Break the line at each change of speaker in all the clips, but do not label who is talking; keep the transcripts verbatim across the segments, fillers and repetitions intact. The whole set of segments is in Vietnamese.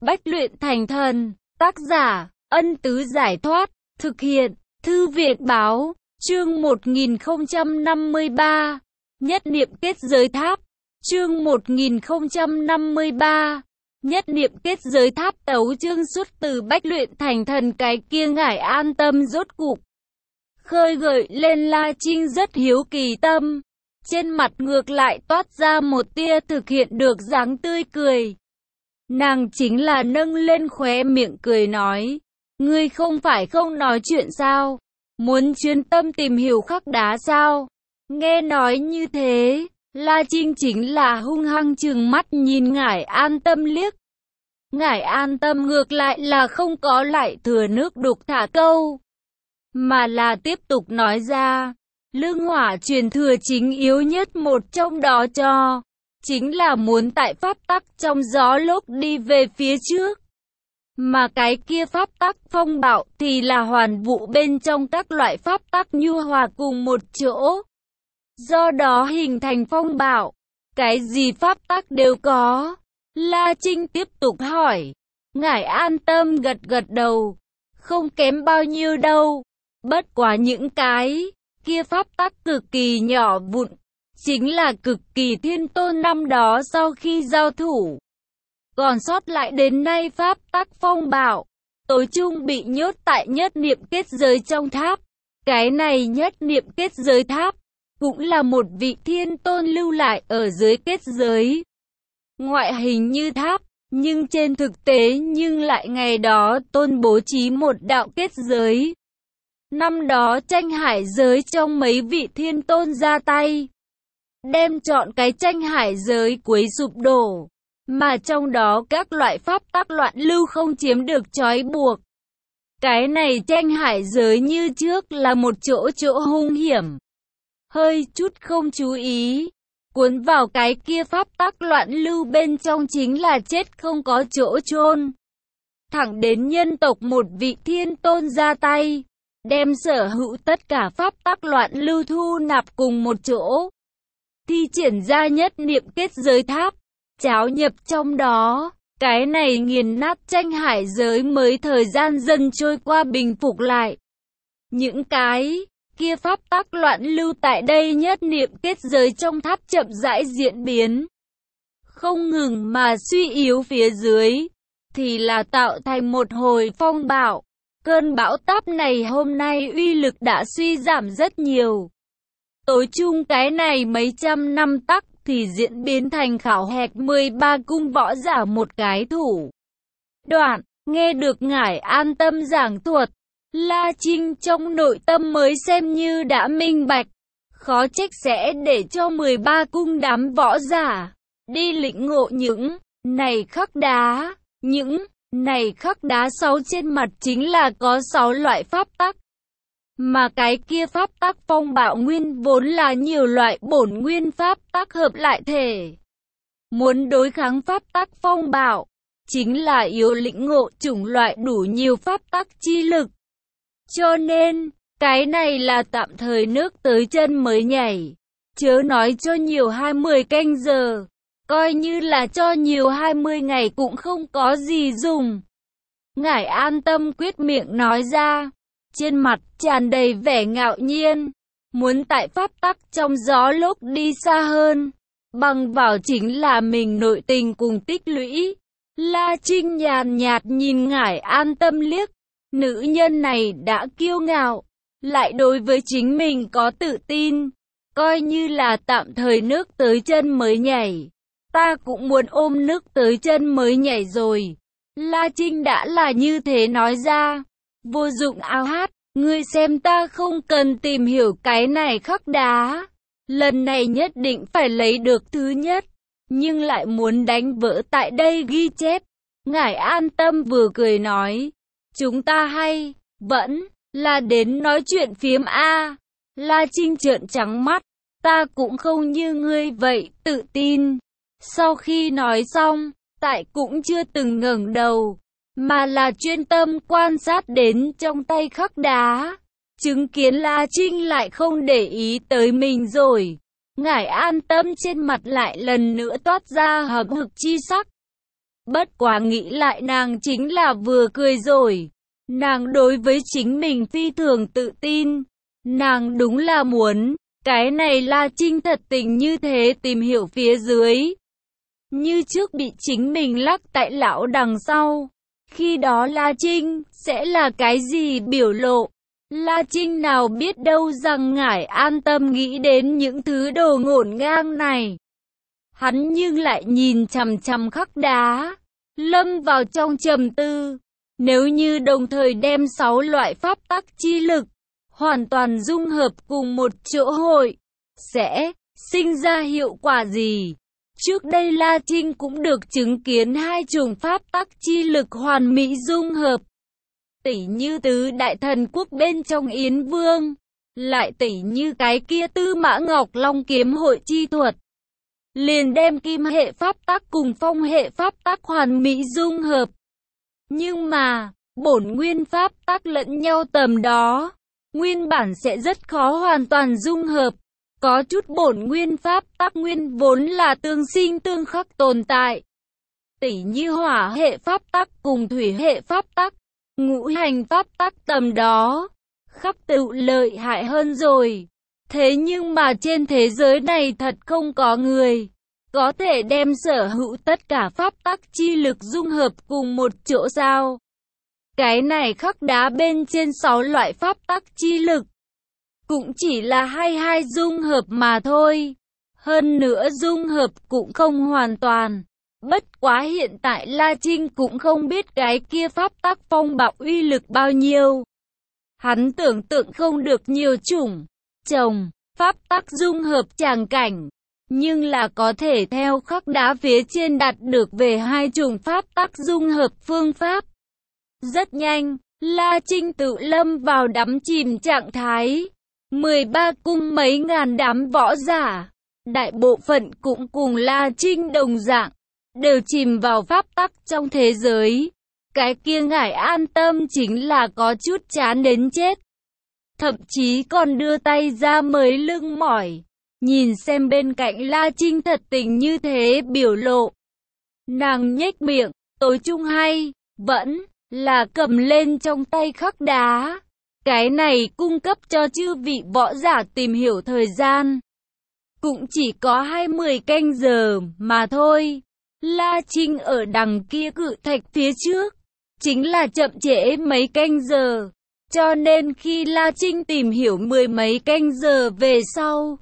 Bách luyện thành thần, tác giả, Ân Tứ Giải Thoát, thực hiện, Thư viện Báo, chương một nghìn không trăm năm mươi ba, Nhất niệm kết giới tháp, chương một nghìn không trăm năm mươi ba, Nhất niệm kết giới tháp. Tấu chương xuất từ Bách luyện thành thần. Cái kia Ngải An Tâm rốt cục khơi gợi lên La Trinh rất hiếu kỳ tâm, trên mặt ngược lại toát ra một tia thực hiện được dáng tươi cười. Nàng chính là nâng lên khóe miệng cười nói, ngươi không phải không nói chuyện sao, muốn chuyên tâm tìm hiểu khắc đá sao? Nghe nói như thế, La Trinh chính là hung hăng trừng mắt nhìn Ngải An Tâm liếc. Ngải An Tâm ngược lại là không có lại thừa nước đục thả câu, mà là tiếp tục nói ra, lương hỏa truyền thừa chính yếu nhất một trong đó cho, chính là muốn tại pháp tắc trong gió lốc đi về phía trước. Mà cái kia pháp tắc phong bạo thì là hoàn vũ bên trong các loại pháp tắc nhu hòa cùng một chỗ. Do đó hình thành phong bạo, cái gì pháp tắc đều có. La Trinh tiếp tục hỏi, Ngải An Tâm gật gật đầu, không kém bao nhiêu đâu, bất quá những cái kia pháp tắc cực kỳ nhỏ vụn, chính là cực kỳ thiên tôn năm đó sau khi giao thủ. Còn sót lại đến nay pháp tắc phong bạo, tối chung bị nhốt tại nhất niệm kết giới trong tháp. Cái này nhất niệm kết giới tháp, cũng là một vị thiên tôn lưu lại ở dưới kết giới. Ngoại hình như tháp, nhưng trên thực tế nhưng lại ngày đó tôn bố trí một đạo kết giới. Năm đó tranh hải giới trong mấy vị thiên tôn ra tay, đem chọn cái tranh hải giới cuối sụp đổ, mà trong đó các loại pháp tắc loạn lưu không chiếm được trói buộc. Cái này tranh hải giới như trước là một chỗ chỗ hung hiểm, hơi chút không chú ý, cuốn vào cái kia pháp tắc loạn lưu bên trong chính là chết không có chỗ chôn. Thẳng đến nhân tộc một vị thiên tôn ra tay, đem sở hữu tất cả pháp tắc loạn lưu thu nạp cùng một chỗ, thi triển ra nhất niệm kết giới tháp, cháo nhập trong đó. Cái này nghiền nát tranh hải giới mới thời gian dần trôi qua bình phục lại. Những cái kia pháp tắc loạn lưu tại đây nhất niệm kết giới trong tháp chậm rãi diễn biến, không ngừng mà suy yếu phía dưới, thì là tạo thành một hồi phong bạo. Cơn bão táp này hôm nay uy lực đã suy giảm rất nhiều. Tối chung cái này mấy trăm năm tắc thì diễn biến thành khảo hạch mười ba cung võ giả một cái thủ đoạn. Nghe được Ngải An Tâm giảng thuật, La Trinh trong nội tâm mới xem như đã minh bạch, khó trách sẽ để cho mười ba cung đám võ giả đi lĩnh ngộ những này khắc đá. Những này khắc đá sáu trên mặt chính là có sáu loại pháp tắc, mà cái kia pháp tắc phong bạo nguyên vốn là nhiều loại bổn nguyên pháp tắc hợp lại thể. Muốn đối kháng pháp tắc phong bạo, chính là yếu lĩnh ngộ chủng loại đủ nhiều pháp tắc chi lực. Cho nên, cái này là tạm thời nước tới chân mới nhảy, chớ nói cho nhiều hai mươi canh giờ, coi như là cho nhiều hai mươi ngày cũng không có gì dùng. Ngải An Tâm quyết miệng nói ra, trên mặt tràn đầy vẻ ngạo nhiên, muốn tại pháp tắc trong gió lốc đi xa hơn, bằng vào chính là mình nội tình cùng tích lũy. La Trinh nhàn nhạt nhìn Ngải An Tâm liếc, nữ nhân này đã kiêu ngạo, lại đối với chính mình có tự tin, coi như là tạm thời nước tới chân mới nhảy. Ta cũng muốn ôm nước tới chân mới nhảy rồi. La Trinh đã là như thế nói ra, vô dụng ao hát, ngươi xem ta không cần tìm hiểu cái này khắc đá, lần này nhất định phải lấy được thứ nhất, nhưng lại muốn đánh vỡ tại đây ghi chép. Ngải An Tâm vừa cười nói, chúng ta hay vẫn là đến nói chuyện phiếm a. La Trinh trợn trắng mắt, ta cũng không như ngươi vậy tự tin. Sau khi nói xong, tại cũng chưa từng ngẩng đầu, mà là chuyên tâm quan sát đến trong tay khắc đá, chứng kiến La Trinh lại không để ý tới mình rồi. Ngải An Tâm trên mặt lại lần nữa toát ra hậm hực chi sắc. Bất quá nghĩ lại nàng chính là vừa cười rồi. Nàng đối với chính mình phi thường tự tin. Nàng đúng là muốn, cái này La Trinh thật tình như thế tìm hiểu phía dưới. Như trước bị chính mình lắc tại lão đằng sau. Khi đó La Trinh sẽ là cái gì biểu lộ? La Trinh nào biết đâu rằng ngải an tâm nghĩ đến những thứ đồ ngổn ngang này. Hắn nhưng lại nhìn chằm chằm khắc đá, lâm vào trong trầm tư. Nếu như đồng thời đem sáu loại pháp tắc chi lực hoàn toàn dung hợp cùng một chỗ hội, sẽ sinh ra hiệu quả gì? Trước đây La Trinh cũng được chứng kiến hai chủng pháp tắc chi lực hoàn mỹ dung hợp. Tỉ như tứ đại thần quốc bên trong Yến Vương, lại tỉ như cái kia Tư Mã Ngọc Long kiếm hội chi thuật. Liền đem kim hệ pháp tắc cùng phong hệ pháp tắc hoàn mỹ dung hợp. Nhưng mà, bổn nguyên pháp tắc lẫn nhau tầm đó, nguyên bản sẽ rất khó hoàn toàn dung hợp. Có chút bổn nguyên pháp tắc nguyên vốn là tương sinh tương khắc tồn tại. Tỉ như hỏa hệ pháp tắc cùng thủy hệ pháp tắc, ngũ hành pháp tắc tầm đó, khắc tựu lợi hại hơn rồi. Thế nhưng mà trên thế giới này thật không có người có thể đem sở hữu tất cả pháp tắc chi lực dung hợp cùng một chỗ sao? Cái này khắc đá bên trên sáu loại pháp tắc chi lực cũng chỉ là hai hai dung hợp mà thôi. Hơn nữa dung hợp cũng không hoàn toàn. Bất quá hiện tại La Trinh cũng không biết cái kia pháp tắc phong bạo uy lực bao nhiêu. Hắn tưởng tượng không được nhiều chủng chồng pháp tắc dung hợp tràng cảnh, nhưng là có thể theo khắc đá phía trên đạt được về hai chủng pháp tắc dung hợp phương pháp. Rất nhanh, La Trinh tự lâm vào đắm chìm trạng thái. mười ba cung mấy ngàn đám võ giả, đại bộ phận cũng cùng La Trinh đồng dạng, đều chìm vào pháp tắc trong thế giới. Cái kia ngải an tâm chính là có chút chán đến chết. Thậm chí còn đưa tay ra mới lưng mỏi, nhìn xem bên cạnh La Trinh thật tình như thế biểu lộ. Nàng nhếch miệng, tối trung hay, vẫn là cầm lên trong tay khắc đá. Cái này cung cấp cho chư vị võ giả tìm hiểu thời gian. Cũng chỉ có hai mươi canh giờ mà thôi. La Trinh ở đằng kia cự thạch phía trước, chính là chậm trễ mấy canh giờ. Cho nên khi La Trinh tìm hiểu mười mấy canh giờ về sau,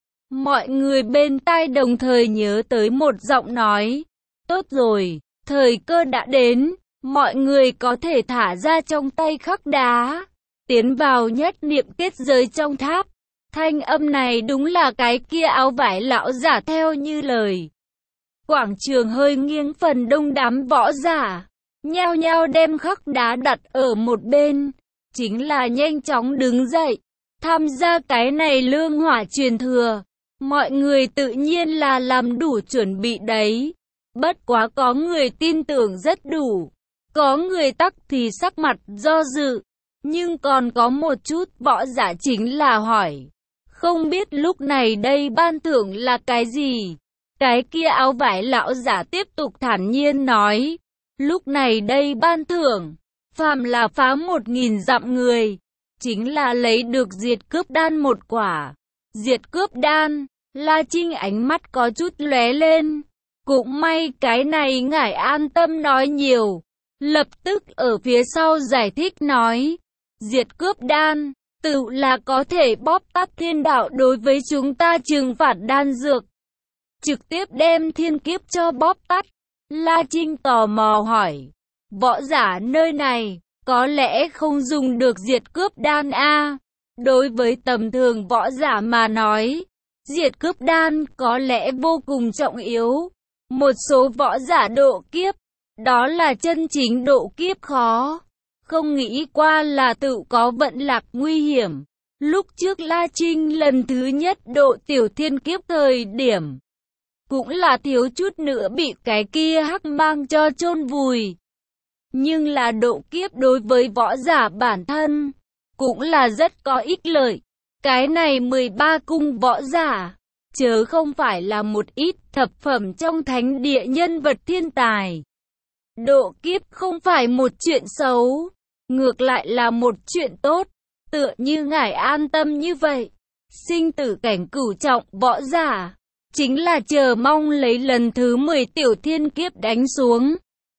mọi người bên tai đồng thời nhớ tới một giọng nói. Tốt rồi, thời cơ đã đến, mọi người có thể thả ra trong tay khắc đá, tiến vào nhất niệm kết giới trong tháp. Thanh âm này đúng là cái kia áo vải lão giả theo như lời. Quảng trường hơi nghiêng, phần đông đám võ giả nhao nhao đem khắc đá đặt ở một bên, chính là nhanh chóng đứng dậy tham gia cái này lương hỏa truyền thừa. Mọi người tự nhiên là làm đủ chuẩn bị đấy. Bất quá có người tin tưởng rất đủ, có người tắc thì sắc mặt do dự, nhưng còn có một chút võ giả chính là hỏi, không biết lúc này đây ban thưởng là cái gì? Cái kia áo vải lão giả tiếp tục thản nhiên nói, lúc này đây ban thưởng, phàm là phá một nghìn dặm người, chính là lấy được diệt cướp đan một quả. Diệt cướp đan, La Trinh ánh mắt có chút lóe lên. Cũng may cái này ngải an tâm nói nhiều, lập tức ở phía sau giải thích nói, diệt cướp đan, tự là có thể bóp tắt thiên đạo đối với chúng ta trừng phạt đan dược. Trực tiếp đem thiên kiếp cho bóp tắt. La Trinh tò mò hỏi, võ giả nơi này, có lẽ không dùng được diệt cướp đan a? Đối với tầm thường võ giả mà nói, diệt cướp đan có lẽ vô cùng trọng yếu. Một số võ giả độ kiếp, đó là chân chính độ kiếp khó. Không nghĩ qua là tự có vận lạc nguy hiểm. Lúc trước La Trinh lần thứ nhất độ tiểu thiên kiếp thời điểm, cũng là thiếu chút nữa bị cái kia hắc mang cho chôn vùi. Nhưng là độ kiếp đối với võ giả bản thân, cũng là rất có ích lợi. Cái này mười ba cung võ giả, chớ không phải là một ít thập phẩm trong thánh địa nhân vật thiên tài. Độ kiếp không phải một chuyện xấu, ngược lại là một chuyện tốt, tựa như ngài an tâm như vậy. Sinh tử cảnh cửu trọng võ giả, chính là chờ mong lấy lần thứ mười tiểu thiên kiếp đánh xuống.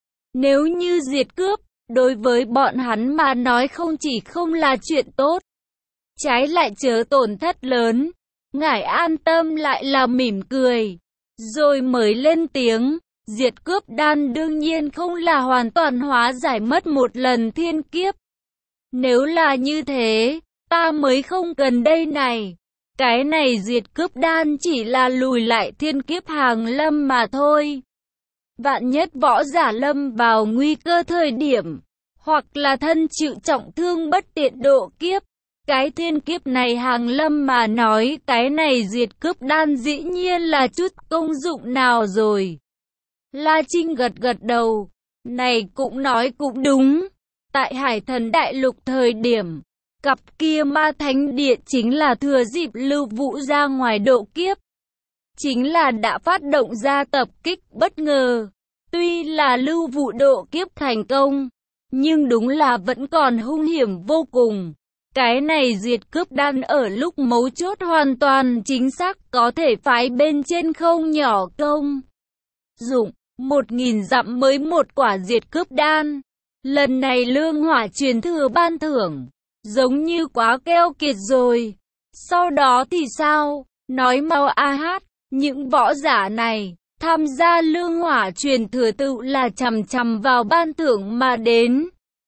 Nếu như diệt cướp, đối với bọn hắn mà nói không chỉ không là chuyện tốt, trái lại chớ tổn thất lớn. Ngài an tâm lại là mỉm cười, rồi mới lên tiếng, diệt cướp đan đương nhiên không là hoàn toàn hóa giải mất một lần thiên kiếp. Nếu là như thế, ta mới không cần đây này. Cái này diệt cướp đan chỉ là lùi lại thiên kiếp hàng lâm mà thôi. Vạn nhất võ giả lâm vào nguy cơ thời điểm, hoặc là thân chịu trọng thương bất tiện độ kiếp, cái thiên kiếp này hàng lâm mà nói, cái này diệt cướp đan dĩ nhiên là chút công dụng nào rồi. La Trinh gật gật đầu, này cũng nói cũng đúng. Tại Hải Thần Đại Lục thời điểm, cặp kia ma thánh địa chính là thừa dịp Lưu Vũ ra ngoài độ kiếp, chính là đã phát động ra tập kích bất ngờ. Tuy là Lưu Vũ độ kiếp thành công, nhưng đúng là vẫn còn hung hiểm vô cùng. Cái này diệt cướp đan ở lúc mấu chốt hoàn toàn chính xác có thể phái bên trên không nhỏ công dụng. Một nghìn dặm mới một quả diệt cướp đan. Lần này lương hỏa truyền thừa ban thưởng, giống như quá keo kiệt rồi. Sau đó thì sao? Nói mau a hát, những võ giả này, tham gia lương hỏa truyền thừa tự là chằm chằm vào ban thưởng mà đến.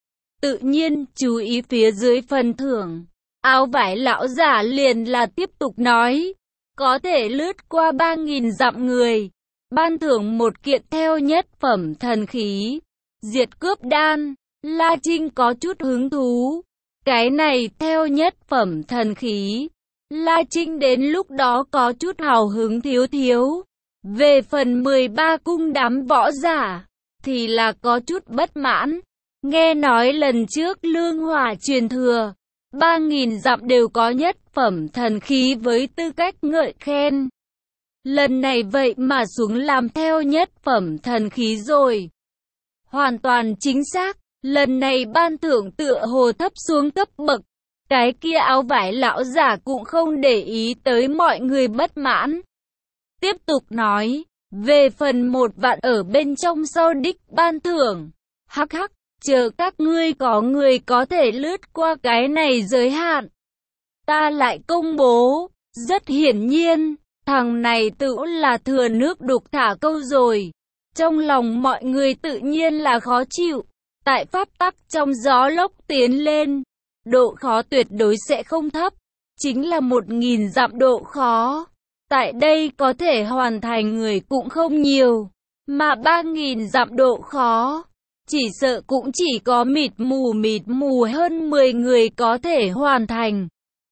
Tự nhiên, chú ý phía dưới phần thưởng. Áo vải lão giả liền là tiếp tục nói, có thể lướt qua ba nghìn dặm người. Ban thưởng một kiện theo nhất phẩm thần khí. Diệt cướp đan, La Trinh có chút hứng thú. Cái này theo nhất phẩm thần khí. La Trinh đến lúc đó có chút hào hứng thiếu thiếu. Về phần mười ba cung đám võ giả, thì là có chút bất mãn. Nghe nói lần trước lương hỏa truyền thừa, ba nghìn dặm đều có nhất phẩm thần khí với tư cách ngợi khen. Lần này vậy mà xuống làm theo nhất phẩm thần khí rồi. Hoàn toàn chính xác, lần này ban thưởng tựa hồ thấp xuống cấp bậc. Cái kia áo vải lão giả cũng không để ý tới mọi người bất mãn. Tiếp tục nói, về phần một vạn ở bên trong sau đích ban thưởng. Hắc hắc, chờ các ngươi có người có thể lướt qua cái này giới hạn, ta lại công bố. Rất hiển nhiên, thằng này tự là thừa nước đục thả câu rồi. Trong lòng mọi người tự nhiên là khó chịu. Tại pháp tắc trong gió lốc tiến lên, độ khó tuyệt đối sẽ không thấp, chính là một nghìn dặm độ khó. Tại đây có thể hoàn thành người cũng không nhiều, mà ba nghìn dặm độ khó, chỉ sợ cũng chỉ có mịt mù mịt mù hơn mười người có thể hoàn thành.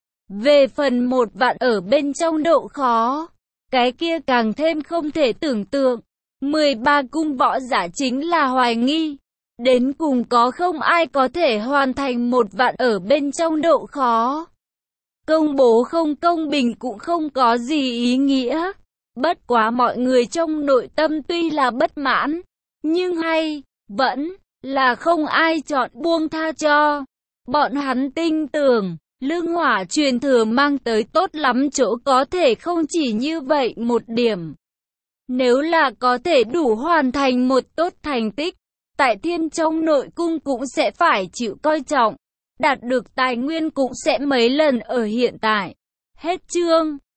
Về phần một vạn ở bên trong độ khó, cái kia càng thêm không thể tưởng tượng. mười ba cung võ giả chính là hoài nghi, đến cùng có không ai có thể hoàn thành một vạn ở bên trong độ khó. Công bố không công bình cũng không có gì ý nghĩa. Bất quá mọi người trong nội tâm tuy là bất mãn, nhưng hay, vẫn là không ai chọn buông tha cho. Bọn hắn tin tưởng, lương hỏa truyền thừa mang tới tốt lắm chỗ có thể không chỉ như vậy một điểm. Nếu là có thể đủ hoàn thành một tốt thành tích, tại thiên trong nội cung cũng sẽ phải chịu coi trọng, đạt được tài nguyên cũng sẽ mấy lần ở hiện tại. Hết chương.